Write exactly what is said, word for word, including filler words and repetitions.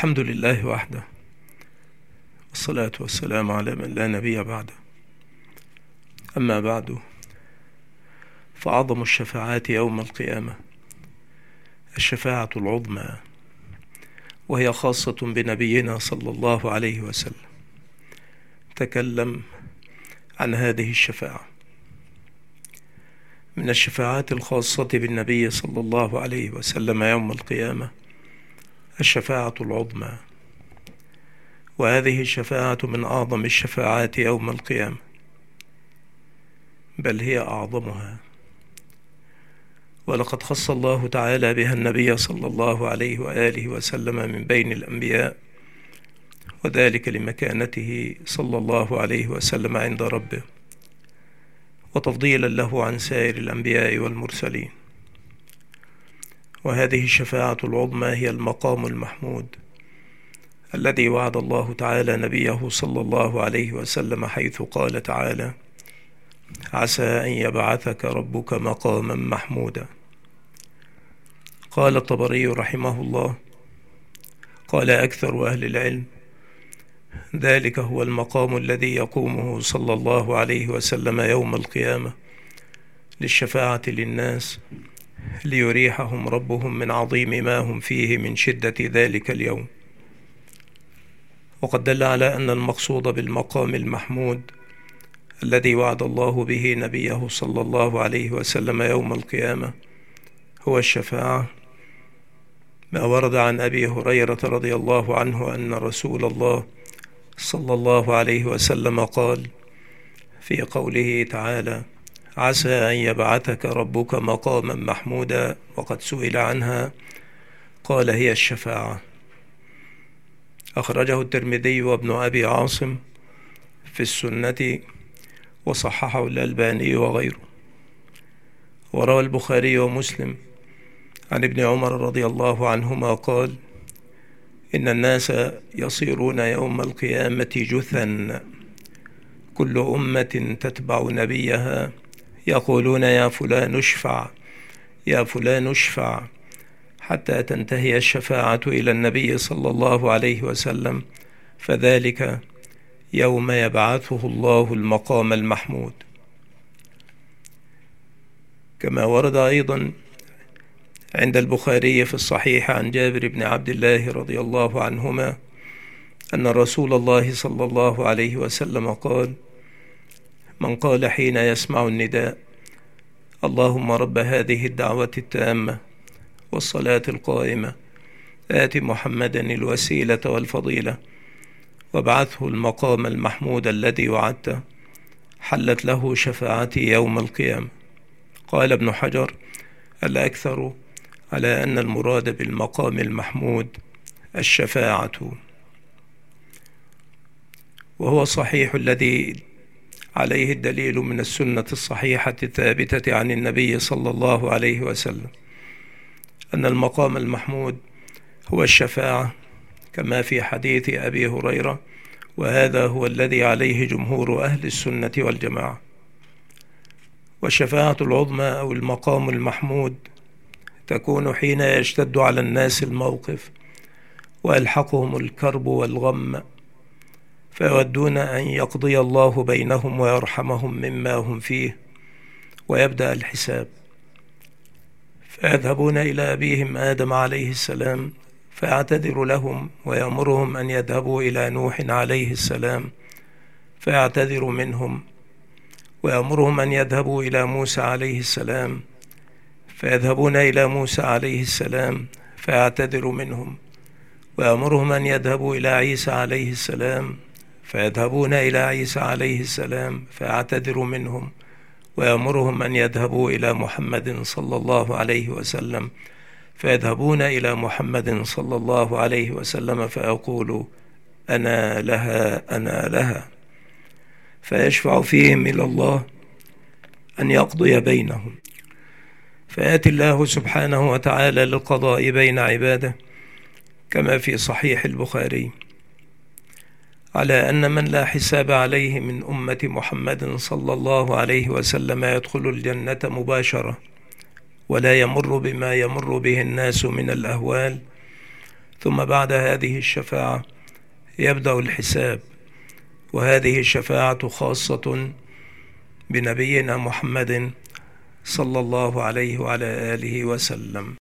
الحمد لله وحده، والصلاة والسلام على من لا نبي بعده. أما بعد، فأعظم الشفاعات يوم القيامة الشفاعة العظمى، وهي خاصة بنبينا صلى الله عليه وسلم. تكلم عن هذه الشفاعة. من الشفاعات الخاصة بالنبي صلى الله عليه وسلم يوم القيامة الشفاعة العظمى، وهذه الشفاعة من أعظم الشفاعات يوم القيامة، بل هي أعظمها. ولقد خص الله تعالى بها النبي صلى الله عليه وآله وسلم من بين الأنبياء، وذلك لمكانته صلى الله عليه وسلم عند ربه، وتفضيلا له عن سائر الأنبياء والمرسلين. وهذه الشفاعة العظمى هي المقام المحمود الذي وعد الله تعالى نبيه صلى الله عليه وسلم، حيث قال تعالى: عسى أن يبعثك ربك مقاما محمودا. قال الطبري رحمه الله: قال أكثر أهل العلم: ذلك هو المقام الذي يقومه صلى الله عليه وسلم يوم القيامة للشفاعة للناس، ليريحهم ربهم من عظيم ما هم فيه من شدة ذلك اليوم. وقد دل على أن المقصود بالمقام المحمود الذي وعد الله به نبيه صلى الله عليه وسلم يوم القيامة هو الشفاعة، ما ورد عن أبي هريرة رضي الله عنه أن رسول الله صلى الله عليه وسلم قال في قوله تعالى: عسى أن يبعثك ربك مقاما محمودا، وقد سئل عنها قال: هي الشفاعة. أخرجه الترمذي وابن أبي عاصم في السنة، وصححه الألباني وغيره. وروى البخاري ومسلم عن ابن عمر رضي الله عنهما قال: إن الناس يصيرون يوم القيامة جثا، كل أمة تتبع نبيها، يقولون: يا فلان اشفع، يا فلان اشفع، حتى تنتهي الشفاعة إلى النبي صلى الله عليه وسلم، فذلك يوم يبعثه الله المقام المحمود. كما ورد أيضا عند البخاري في الصحيح عن جابر بن عبد الله رضي الله عنهما أن رسول الله صلى الله عليه وسلم قال: من قال حين يسمع النداء: اللهم رب هذه الدعوة التامة والصلاة القائمة، آت محمدا الوسيلة والفضيلة وابعثه المقام المحمود الذي وعدته، حلت له شفاعتي يوم القيامة. قال ابن حجر: الأكثر على أن المراد بالمقام المحمود الشفاعة، وهو صحيح الذي عليه الدليل من السنة الصحيحة الثابتة عن النبي صلى الله عليه وسلم أن المقام المحمود هو الشفاعة، كما في حديث أبي هريرة، وهذا هو الذي عليه جمهور أهل السنة والجماعة. والشفاعة العظمى أو المقام المحمود تكون حين يشتد على الناس الموقف ويلحقهم الكرب والغم، فيودون أن يقضي الله بينهم ويرحمهم مما هم فيه ويبدأ الحساب، فيذهبون إلى أبيهم آدم عليه السلام فيعتذر لهم، ويأمرهم أن يذهبوا إلى نوح عليه السلام فيعتذر منهم، ويأمرهم أن يذهبوا إلى موسى عليه السلام فيذهبون إلى موسى عليه السلام فيعتذر منهم، ويأمرهم أن يذهبوا إلى عيسى عليه السلام فيذهبون إلى عيسى عليه السلام فيعتذر منهم، ويأمرهم أن يذهبوا إلى محمد صلى الله عليه وسلم فيذهبون إلى محمد صلى الله عليه وسلم فيقول: أنا لها أنا لها، فيشفع فيهم إلى الله أن يقضي بينهم، فيأتي الله سبحانه وتعالى للقضاء بين عباده، كما في صحيح البخاري، على أن من لا حساب عليه من أمة محمد صلى الله عليه وسلم يدخل الجنة مباشرة، ولا يمر بما يمر به الناس من الأهوال، ثم بعد هذه الشفاعة يبدأ الحساب، وهذه الشفاعة خاصة بنبينا محمد صلى الله عليه وعلى آله وسلم.